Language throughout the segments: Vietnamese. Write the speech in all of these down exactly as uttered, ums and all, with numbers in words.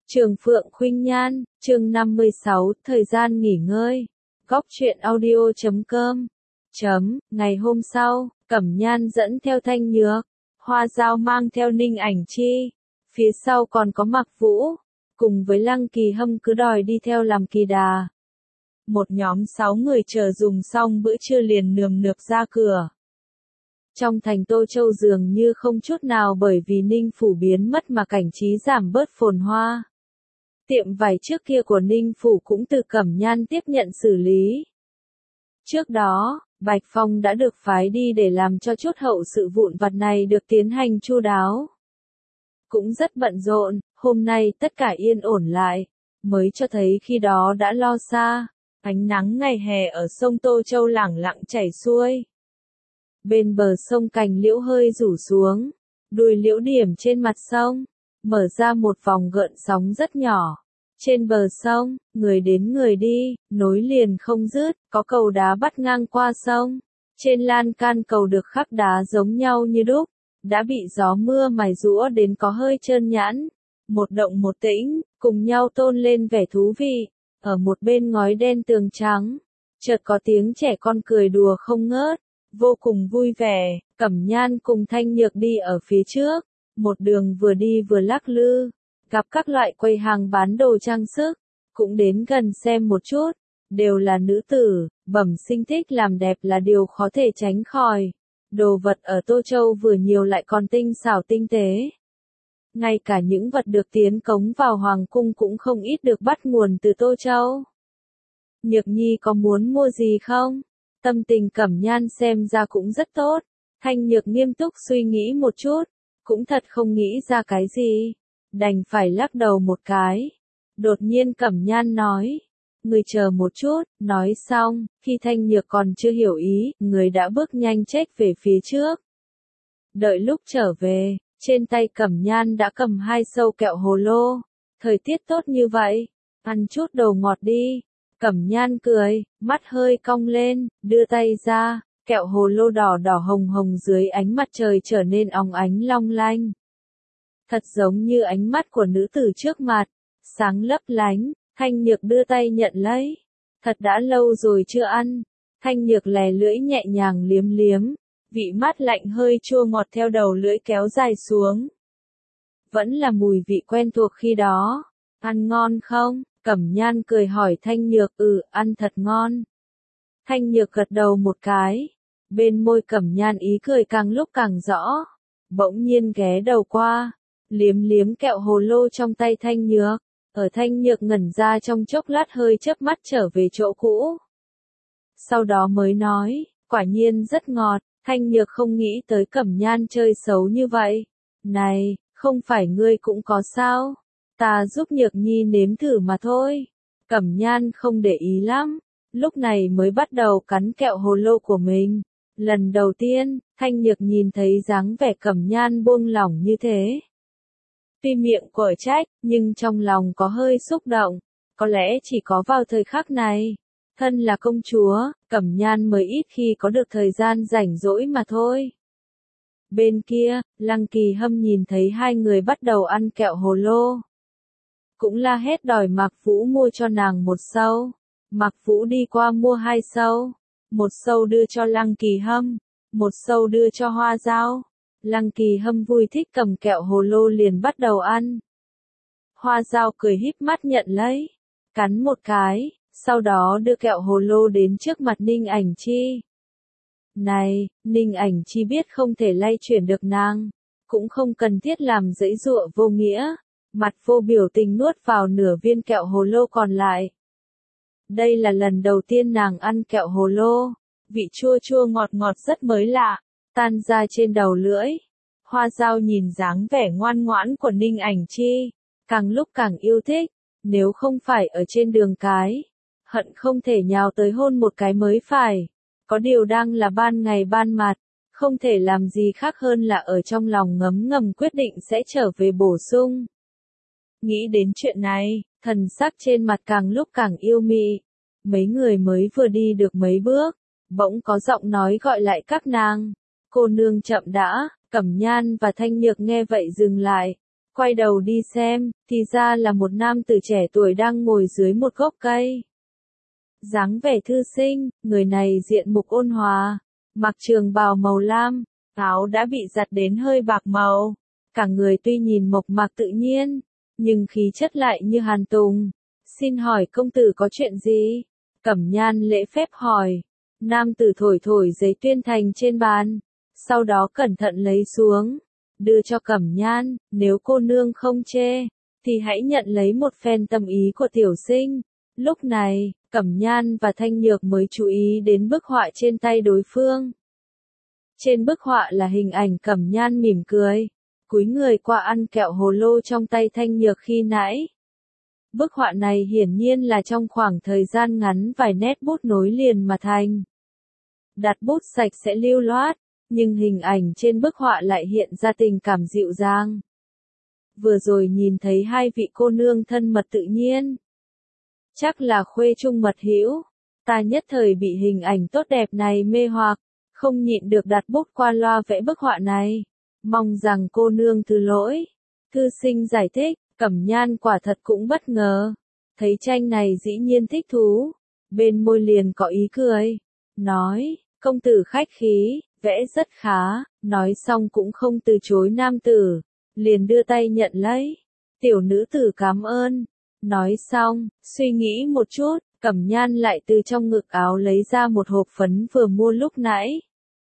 Trường Phượng Khuynh Nhan, chương năm mươi sáu, thời gian nghỉ ngơi. Góc truyện audio chấm com. Chấm, ngày hôm sau, Cẩm Nhan dẫn theo Thanh Nhược, Hoa Dao mang theo Ninh Ảnh Chi, phía sau còn có Mạc Vũ, cùng với Lăng Kỳ Hâm cứ đòi đi theo làm kỳ đà. Một nhóm sáu người chờ dùng xong bữa trưa liền nườm nượp ra cửa. Trong thành Tô Châu dường như không chút nào bởi vì Ninh Phủ biến mất mà cảnh trí giảm bớt phồn hoa. Tiệm vải trước kia của Ninh Phủ cũng từ Cẩm Nhan tiếp nhận xử lý. Trước đó, Bạch Phong đã được phái đi để làm cho chút hậu sự vụn vặt này được tiến hành chu đáo. Cũng rất bận rộn, hôm nay tất cả yên ổn lại, mới cho thấy khi đó đã lo xa. Ánh nắng ngày hè ở sông Tô Châu lẳng lặng chảy xuôi. Bên bờ sông cành liễu hơi rủ xuống, đùi liễu điểm trên mặt sông, mở ra một vòng gợn sóng rất nhỏ. Trên bờ sông, người đến người đi, nối liền không dứt, có cầu đá bắt ngang qua sông. Trên lan can cầu được khắc đá giống nhau như đúc, đã bị gió mưa mài rũa đến có hơi trơn nhẵn. Một động một tĩnh, cùng nhau tôn lên vẻ thú vị. Ở một bên ngói đen tường trắng, chợt có tiếng trẻ con cười đùa không ngớt, vô cùng vui vẻ. Cẩm Nhan cùng Thanh Nhược đi ở phía trước, một đường vừa đi vừa lắc lư, gặp các loại quầy hàng bán đồ trang sức, cũng đến gần xem một chút, đều là nữ tử, bẩm sinh thích làm đẹp là điều khó thể tránh khỏi. Đồ vật ở Tô Châu vừa nhiều lại còn tinh xảo tinh tế. Ngay cả những vật được tiến cống vào hoàng cung cũng không ít được bắt nguồn từ Tô Châu. Nhược Nhi có muốn mua gì không? Tâm tình Cẩm Nhan xem ra cũng rất tốt. Thanh Nhược nghiêm túc suy nghĩ một chút, cũng thật không nghĩ ra cái gì, đành phải lắc đầu một cái. Đột nhiên Cẩm Nhan nói, người chờ một chút, nói xong, khi Thanh Nhược còn chưa hiểu ý, người đã bước nhanh chết về phía trước. Đợi lúc trở về, trên tay Cẩm Nhan đã cầm hai sâu kẹo hồ lô. Thời tiết tốt như vậy, ăn chút đồ ngọt đi. Cẩm Nhan cười, mắt hơi cong lên, đưa tay ra, kẹo hồ lô đỏ đỏ hồng hồng dưới ánh mặt trời trở nên óng ánh long lanh. Thật giống như ánh mắt của nữ tử trước mặt, sáng lấp lánh. Thanh Nhược đưa tay nhận lấy. Thật đã lâu rồi chưa ăn. Thanh Nhược lè lưỡi nhẹ nhàng liếm liếm. Vị mát lạnh hơi chua ngọt theo đầu lưỡi kéo dài xuống. Vẫn là mùi vị quen thuộc khi đó. Ăn ngon không? Cẩm Nhan cười hỏi Thanh Nhược. Ừ, ăn thật ngon. Thanh Nhược gật đầu một cái. Bên môi Cẩm Nhan ý cười càng lúc càng rõ. Bỗng nhiên ghé đầu qua, liếm liếm kẹo hồ lô trong tay Thanh Nhược. Ở Thanh Nhược ngẩn ra trong chốc lát hơi chớp mắt trở về chỗ cũ. Sau đó mới nói, quả nhiên rất ngọt. Thanh Nhược không nghĩ tới Cẩm Nhan chơi xấu như vậy. Này, không phải ngươi cũng có sao? Ta giúp Nhược Nhi nếm thử mà thôi. Cẩm Nhan không để ý lắm, lúc này mới bắt đầu cắn kẹo hồ lô của mình. Lần đầu tiên, Thanh Nhược nhìn thấy dáng vẻ Cẩm Nhan buông lỏng như thế. Tuy miệng quở trách, nhưng trong lòng có hơi xúc động. Có lẽ chỉ có vào thời khắc này, thân là công chúa, Cẩm Nhan mới ít khi có được thời gian rảnh rỗi mà thôi. Bên kia, Lăng Kỳ Hâm nhìn thấy hai người bắt đầu ăn kẹo hồ lô. Cũng la hét đòi Mạc Vũ mua cho nàng một sâu. Mạc Vũ đi qua mua hai sâu. Một sâu đưa cho Lăng Kỳ Hâm, một sâu đưa cho Hoa Dao. Lăng Kỳ Hâm vui thích cầm kẹo hồ lô liền bắt đầu ăn. Hoa Dao cười híp mắt nhận lấy, cắn một cái, sau đó đưa kẹo hồ lô đến trước mặt Ninh Ảnh Chi. Này, Ninh Ảnh Chi biết không thể lay chuyển được nàng, cũng không cần thiết làm giãy giụa vô nghĩa, mặt vô biểu tình nuốt vào nửa viên kẹo hồ lô còn lại. Đây là lần đầu tiên nàng ăn kẹo hồ lô, vị chua chua ngọt ngọt rất mới lạ, tan ra trên đầu lưỡi. Hoa Dao nhìn dáng vẻ ngoan ngoãn của Ninh Ảnh Chi, càng lúc càng yêu thích, nếu không phải ở trên đường cái, hận không thể nhào tới hôn một cái mới phải. Có điều đang là ban ngày ban mặt, không thể làm gì khác hơn là ở trong lòng ngấm ngầm quyết định sẽ trở về bổ sung. Nghĩ đến chuyện này, thần sắc trên mặt càng lúc càng yêu mị. Mấy người mới vừa đi được mấy bước, bỗng có giọng nói gọi lại các nàng. Cô nương chậm đã. Cẩm Nhan và Thanh Nhược nghe vậy dừng lại, Quay đầu đi xem, thì ra là một nam tử trẻ tuổi đang ngồi dưới một gốc cây. Dáng vẻ thư sinh, người này diện mục ôn hòa, mặc trường bào màu lam, áo đã bị giặt đến hơi bạc màu. Cả người tuy nhìn mộc mạc tự nhiên, nhưng khí chất lại như hàn tùng. Xin hỏi công tử có chuyện gì? Cẩm Nhan lễ phép hỏi. Nam tử thổi thổi giấy tuyên thành trên bàn, sau đó cẩn thận lấy xuống, đưa cho Cẩm Nhan, nếu cô nương không chê, thì hãy nhận lấy một phen tâm ý của tiểu sinh. Lúc này, Cẩm Nhan và Thanh Nhược mới chú ý đến bức họa trên tay đối phương. Trên bức họa là hình ảnh Cẩm Nhan mỉm cười, cúi người qua ăn kẹo hồ lô trong tay Thanh Nhược khi nãy. Bức họa này hiển nhiên là trong khoảng thời gian ngắn vài nét bút nối liền mà thành. Đặt bút sạch sẽ lưu loát, nhưng hình ảnh trên bức họa lại hiện ra tình cảm dịu dàng. Vừa rồi nhìn thấy hai vị cô nương thân mật tự nhiên. Chắc là khuê trung mật hữu, ta nhất thời bị hình ảnh tốt đẹp này mê hoặc, không nhịn được đặt bút qua loa vẽ bức họa này. Mong rằng cô nương thứ lỗi. Thư sinh giải thích, Cẩm Nhan quả thật cũng bất ngờ. Thấy tranh này dĩ nhiên thích thú, bên môi liền có ý cười. Nói, công tử khách khí, vẽ rất khá, nói xong cũng không từ chối nam tử, liền đưa tay nhận lấy. Tiểu nữ tử cảm ơn. Nói xong, suy nghĩ một chút, Cẩm Nhan lại từ trong ngực áo lấy ra một hộp phấn vừa mua lúc nãy.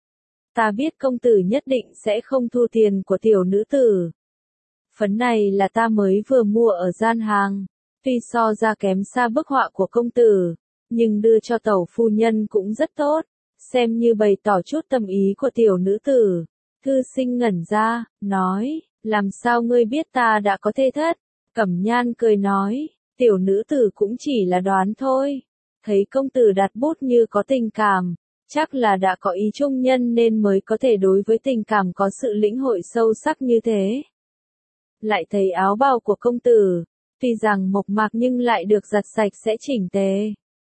Ta biết công tử nhất định sẽ không thu tiền của tiểu nữ tử. Phấn này là ta mới vừa mua ở gian hàng, tuy so ra kém xa bức họa của công tử, nhưng đưa cho tẩu phu nhân cũng rất tốt, xem như bày tỏ chút tâm ý của tiểu nữ tử. Thư sinh ngẩn ra, nói, làm sao ngươi biết ta đã có thê thất? Cẩm Nhan cười nói, tiểu nữ tử cũng chỉ là đoán thôi, thấy công tử đặt bút như có tình cảm, chắc là đã có ý trung nhân nên mới có thể đối với tình cảm có sự lĩnh hội sâu sắc như thế. Lại thấy áo bào của công tử, tuy rằng mộc mạc nhưng lại được giặt sạch sẽ chỉnh tề.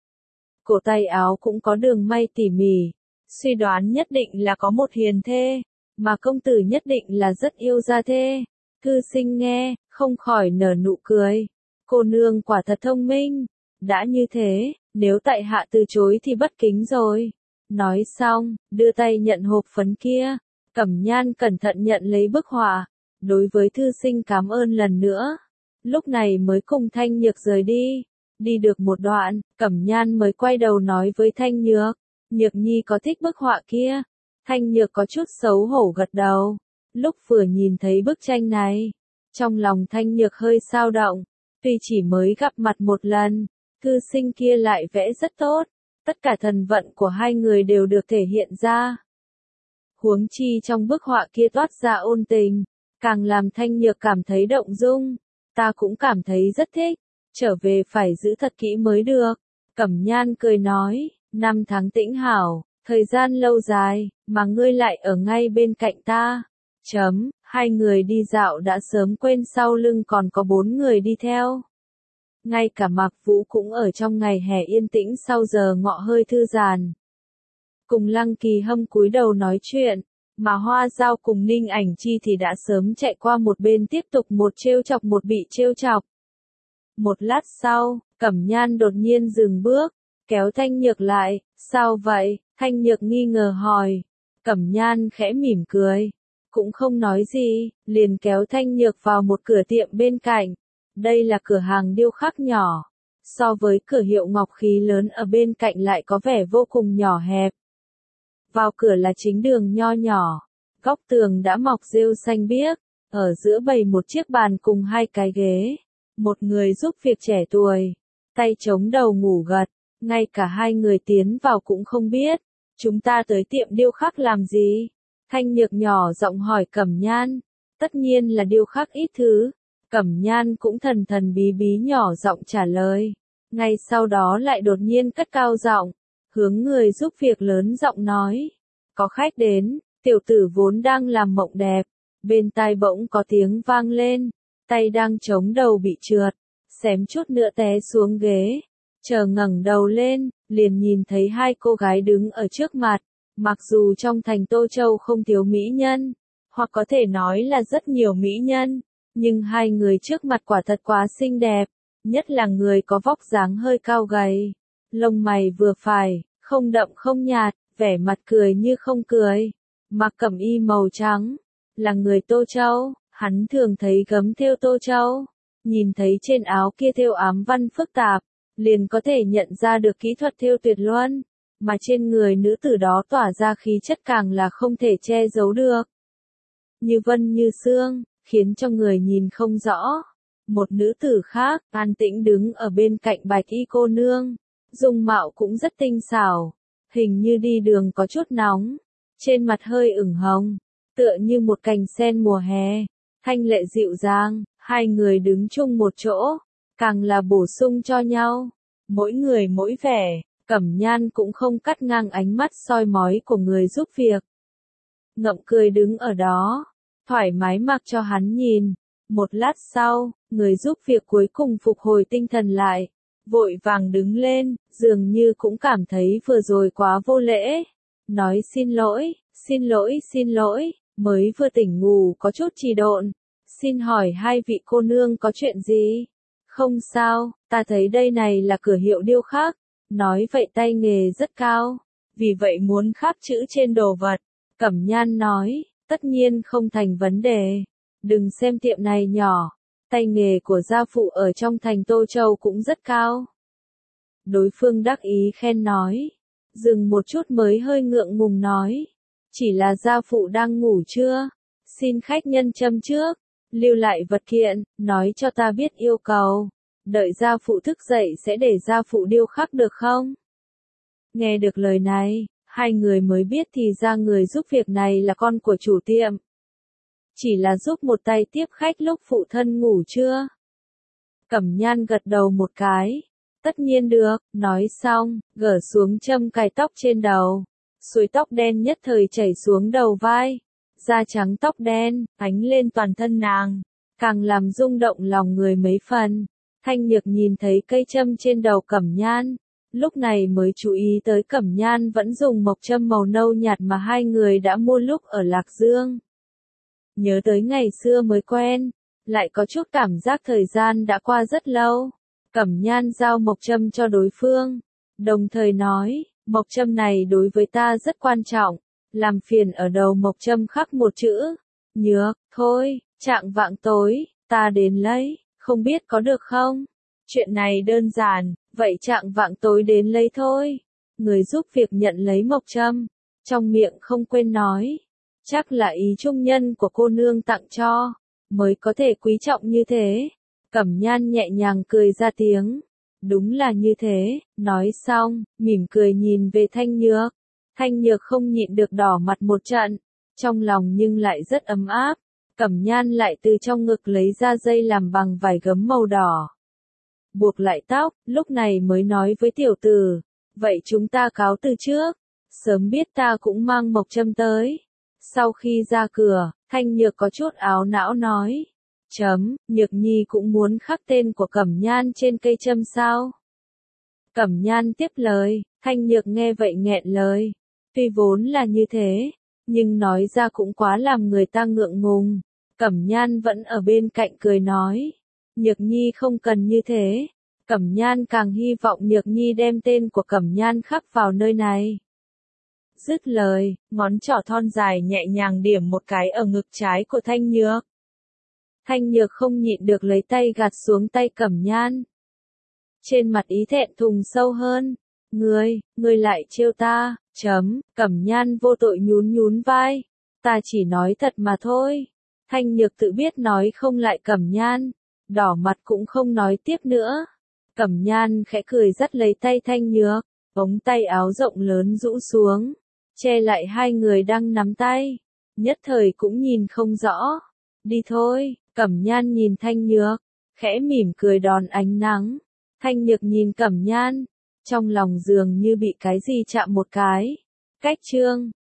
Cổ tay áo cũng có đường may tỉ mỉ, suy đoán nhất định là có một hiền thê, mà công tử nhất định là rất yêu gia thê. Thư sinh nghe, không khỏi nở nụ cười. Cô nương quả thật thông minh. Đã như thế, nếu tại hạ từ chối thì bất kính rồi. Nói xong, đưa tay nhận hộp phấn kia. Cẩm Nhan cẩn thận nhận lấy bức họa. Đối với thư sinh cảm ơn lần nữa. Lúc này mới cùng Thanh Nhược rời đi. Đi được một đoạn, Cẩm Nhan mới quay đầu nói với Thanh Nhược. Nhược nhi có thích bức họa kia? Thanh Nhược có chút xấu hổ gật đầu. Lúc vừa nhìn thấy bức tranh này, trong lòng Thanh Nhược hơi dao động, tuy chỉ mới gặp mặt một lần, thư sinh kia lại vẽ rất tốt, tất cả thần vận của hai người đều được thể hiện ra. Huống chi trong bức họa kia toát ra ôn tình, càng làm Thanh Nhược cảm thấy động dung, ta cũng cảm thấy rất thích, trở về phải giữ thật kỹ mới được. Cẩm Nhan cười nói, năm tháng tĩnh hảo, thời gian lâu dài, mà ngươi lại ở ngay bên cạnh ta. Chấm, hai người đi dạo đã sớm quên sau lưng còn có bốn người đi theo. Ngay cả Mạc Vũ cũng ở trong ngày hè yên tĩnh sau giờ ngọ hơi thư giãn. Cùng Lăng Kỳ Hâm cúi đầu nói chuyện, mà Hoa Dao cùng Ninh Ảnh Chi thì đã sớm chạy qua một bên tiếp tục một trêu chọc một bị trêu chọc. Một lát sau, Cẩm Nhan đột nhiên dừng bước, kéo Thanh Nhược lại, sao vậy? Thanh Nhược nghi ngờ hỏi. Cẩm Nhan khẽ mỉm cười, cũng không nói gì, liền kéo Thanh Nhược vào một cửa tiệm bên cạnh. Đây là cửa hàng điêu khắc nhỏ, so với cửa hiệu ngọc khí lớn ở bên cạnh lại có vẻ vô cùng nhỏ hẹp. Vào cửa là chính đường nho nhỏ, góc tường đã mọc rêu xanh biếc, ở giữa bày một chiếc bàn cùng hai cái ghế. Một người giúp việc trẻ tuổi, tay chống đầu ngủ gật, ngay cả hai người tiến vào cũng không biết. Chúng ta tới tiệm điêu khắc làm gì? Thanh Nhược nhỏ giọng hỏi Cẩm Nhan. Tất nhiên là điêu khắc ít thứ. Cẩm Nhan cũng thần thần bí bí nhỏ giọng trả lời. Ngay sau đó lại đột nhiên cất cao giọng, hướng người giúp việc lớn giọng nói. Có khách đến, tiểu tử vốn đang làm mộng đẹp. Bên tai bỗng có tiếng vang lên, tay đang chống đầu bị trượt, xém chút nữa té xuống ghế. Chờ ngẩng đầu lên, liền nhìn thấy hai cô gái đứng ở trước mặt. Mặc dù trong thành Tô Châu không thiếu mỹ nhân, hoặc có thể nói là rất nhiều mỹ nhân, Nhưng hai người trước mặt quả thật quá xinh đẹp, nhất là người có vóc dáng hơi cao gầy, lông mày vừa phải, không đậm không nhạt, vẻ mặt cười như không cười, mặc cẩm y màu trắng, là người Tô Châu, hắn thường thấy gấm thêu Tô Châu, nhìn thấy trên áo kia thêu ám văn phức tạp, liền có thể nhận ra được kỹ thuật thêu tuyệt luân, mà trên người nữ tử đó tỏa ra khí chất càng là không thể che giấu được. Như vân như sương, khiến cho người nhìn không rõ. Một nữ tử khác, an tĩnh đứng ở bên cạnh bạch y cô nương, dung mạo cũng rất tinh xảo, hình như đi đường có chút nóng, trên mặt hơi ửng hồng, tựa như một cành sen mùa hè, thanh lệ dịu dàng, hai người đứng chung một chỗ, càng là bổ sung cho nhau, mỗi người mỗi vẻ, Cẩm Nhan cũng không cắt ngang ánh mắt soi mói của người giúp việc. Ngậm cười đứng ở đó, thoải mái mặc cho hắn nhìn, một lát sau, người giúp việc cuối cùng phục hồi tinh thần lại, vội vàng đứng lên, dường như cũng cảm thấy vừa rồi quá vô lễ, nói xin lỗi, xin lỗi, xin lỗi, mới vừa tỉnh ngủ có chút trì độn, xin hỏi hai vị cô nương có chuyện gì? Không sao, ta thấy đây này là cửa hiệu điêu khắc, nói vậy tay nghề rất cao, vì vậy muốn khắc chữ trên đồ vật. Cẩm Nhan nói, tất nhiên không thành vấn đề, đừng xem tiệm này nhỏ, tay nghề của gia phụ ở trong thành Tô Châu cũng rất cao. Đối phương đắc ý khen nói, dừng một chút mới hơi ngượng ngùng nói, chỉ là gia phụ đang ngủ chưa, xin khách nhân châm trước, lưu lại vật kiện, nói cho ta biết yêu cầu, đợi gia phụ thức dậy sẽ để gia phụ điêu khắc được không? Nghe được lời này, hai người mới biết thì ra người giúp việc này là con của chủ tiệm. Chỉ là giúp một tay tiếp khách lúc phụ thân ngủ chưa? Cẩm Nhan gật đầu một cái. Tất nhiên được, nói xong, gỡ xuống châm cài tóc trên đầu. Suối tóc đen nhất thời chảy xuống đầu vai. Da trắng tóc đen, ánh lên toàn thân nàng. Càng làm rung động lòng người mấy phần. Thanh Nhược nhìn thấy cây châm trên đầu Cẩm Nhan. Lúc này mới chú ý tới Cẩm Nhan vẫn dùng mộc châm màu nâu nhạt mà hai người đã mua lúc ở Lạc Dương. Nhớ tới ngày xưa mới quen, lại có chút cảm giác thời gian đã qua rất lâu. Cẩm Nhan giao mộc châm cho đối phương, đồng thời nói, mộc châm này đối với ta rất quan trọng, làm phiền ở đầu mộc châm khắc một chữ, Nhược, thôi, trạng vạng tối, ta đến lấy, không biết có được không? Chuyện này đơn giản, vậy trạng vạng tối đến lấy thôi. Người giúp việc nhận lấy mộc châm, trong miệng không quên nói, chắc là ý trung nhân của cô nương tặng cho, mới có thể quý trọng như thế. Cẩm Nhan nhẹ nhàng cười ra tiếng, đúng là như thế, nói xong, mỉm cười nhìn về Thanh Nhược. Thanh Nhược không nhịn được đỏ mặt một trận, trong lòng nhưng lại rất ấm áp. Cẩm Nhan lại từ trong ngực lấy ra dây làm bằng vải gấm màu đỏ, buộc lại tóc, lúc này mới nói với tiểu tử, vậy chúng ta cáo từ trước, sớm biết ta cũng mang mộc châm tới. Sau khi ra cửa, Thanh Nhược có chút áo não nói, chấm, Nhược Nhi cũng muốn khắc tên của Cẩm Nhan trên cây châm sao? Cẩm Nhan tiếp lời, Thanh Nhược nghe vậy nghẹn lời, tuy vốn là như thế, nhưng nói ra cũng quá làm người ta ngượng ngùng. Cẩm Nhan vẫn ở bên cạnh cười nói, Nhược Nhi không cần như thế. Cẩm Nhan càng hy vọng Nhược Nhi đem tên của Cẩm Nhan khắc vào nơi này. Dứt lời, ngón trỏ thon dài nhẹ nhàng điểm một cái ở ngực trái của Thanh Nhược. Thanh Nhược không nhịn được lấy tay gạt xuống tay Cẩm Nhan. Trên mặt ý thẹn thùng sâu hơn, ngươi, ngươi lại trêu ta, chấm, Cẩm Nhan vô tội nhún nhún vai, ta chỉ nói thật mà thôi. Thanh Nhược tự biết nói không lại Cẩm Nhan, đỏ mặt cũng không nói tiếp nữa. Cẩm Nhan khẽ cười dắt lấy tay Thanh Nhược, ống tay áo rộng lớn rũ xuống, che lại hai người đang nắm tay, nhất thời cũng nhìn không rõ. Đi thôi, Cẩm Nhan nhìn Thanh Nhược, khẽ mỉm cười đón ánh nắng. Thanh Nhược nhìn Cẩm Nhan, trong lòng dường như bị cái gì chạm một cái. Cách chương